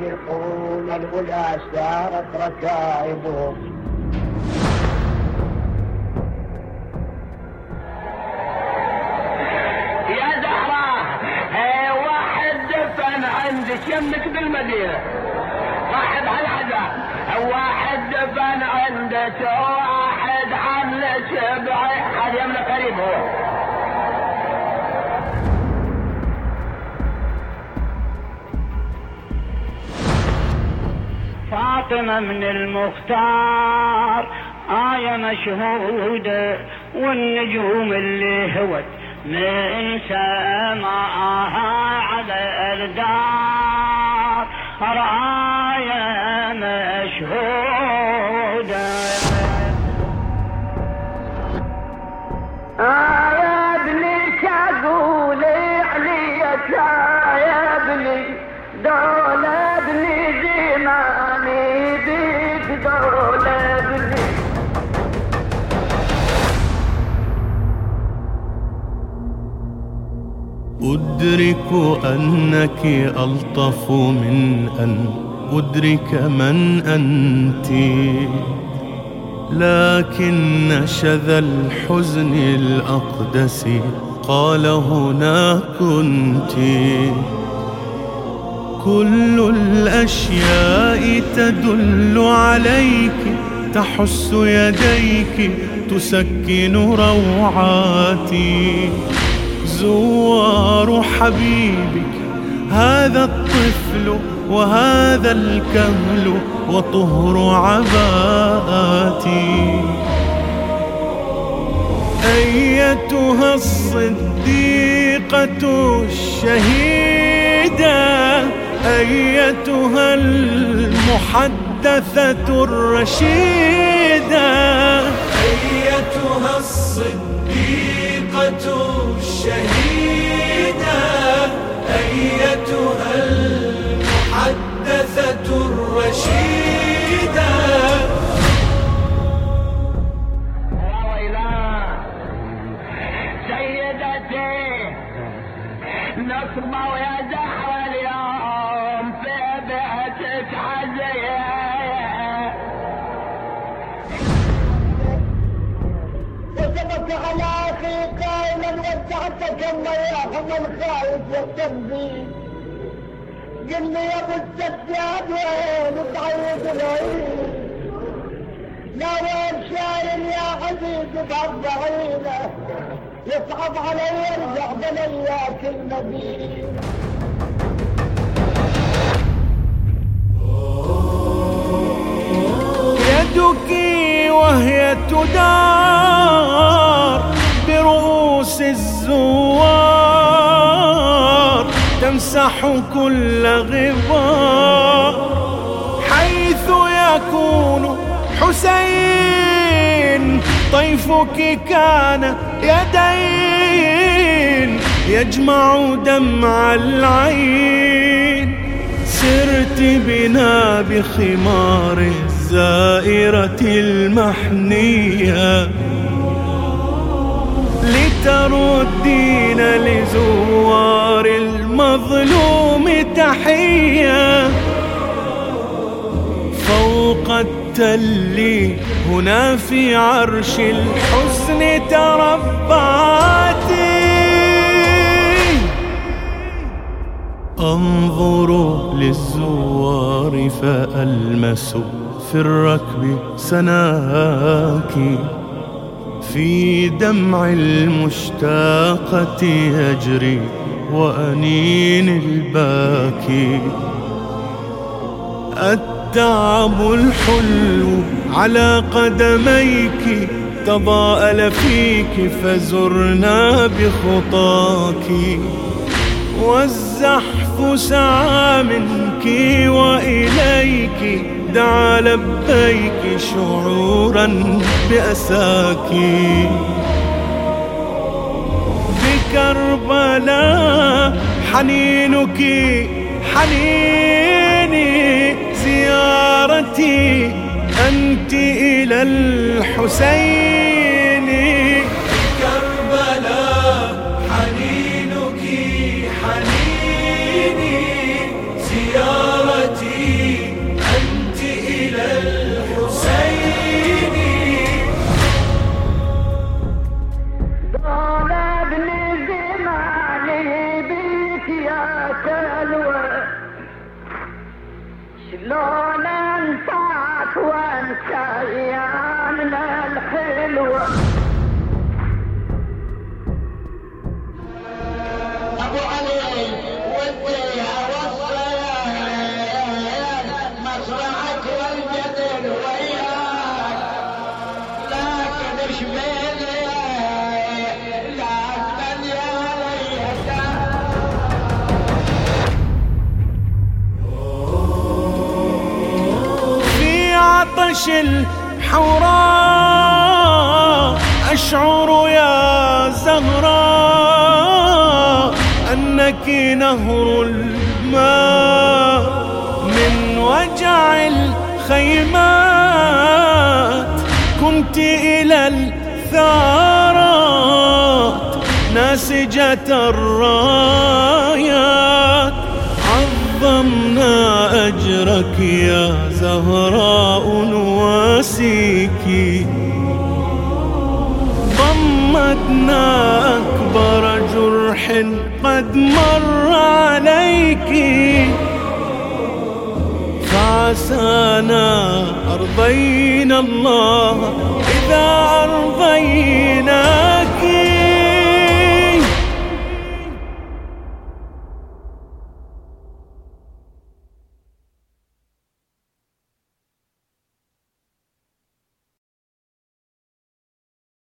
يسبقون الولا سارت ركائبهم. يا زهرة واحد دفن عندك يمك بالمدينة، واحد على العزاء، واحد دفن عندك واحد عنك بعيد، هذا يمنا قريب هو. فاطمة من المختار آية مشهودة، والنجوم اللي هوت من سماها على الدار آية مشهودة. يا ابني شاقول عليك يا ابني دول ابني زماني بيك دول ابني. أدرك أنك ألطف من أن أدرك من أنت، لكن شذا الحزن الأقدس قال هنا كنت. كل الأشياء تدل عليك، تحس يديك تسكن روعاتي. زوار حبيبك هذا الطفل وهذا الكهل وطهر عباءتي. أيتها الصديقة الشهيدة، أيتها المحدثة الرشيدة، أيتها الصديقة الشهيدة، أيتها المحدثة الرشيدة. سيدتي نصبة ويا زهرة اليوم في بيتك عزية، وثبت على اخي قائلا ودعتك الله الخائف والتنبيه. قل لي يا ابو السجاد وين تعيد العيد؟ ناوي شايل يا عزيز بأربعينه، يصعب علي يرجع بلياك المدينة. يدك وهي تدار برؤوس الزوار، تمسح كل غبار. حيث يكون حسين طيفك كان يدين، يجمع دمع العين. سرت بنا بخمار الزائرة المحنية، لتردين لزوار المظلوم تحية. فوق التل هنا في عرش الحسن تربعتي، أنظر للزوار فألمس في الركب سناك، في دمع المشتاقة يجري وأنين الباكي. التعب الحلو على قدميك تضاءل فيك، فزرنا بخطاك. والزحف سعى منك وإليك، دعا لبيك شعورا بأساك. بكربلاء حنينك حنيني، زيارتي أنت إلى الحسين. كربلاء حنينك حنيني، زيارتي ابو علي ودي اوصيك مصرعك والجدل وياك، لكن شبيلي لا تبني عليك. في عطش الحوراء أشعر يا زهراء أنك نهر الماء، من وجع الخيمات كنت إلى الثارات ناسجة الرايات. عظمنا أجرك يا زهراء نواسيك، ضمتنا أكبر جرح قد مر عليك، فعسانا أرضينا الله إذا أرضيناك.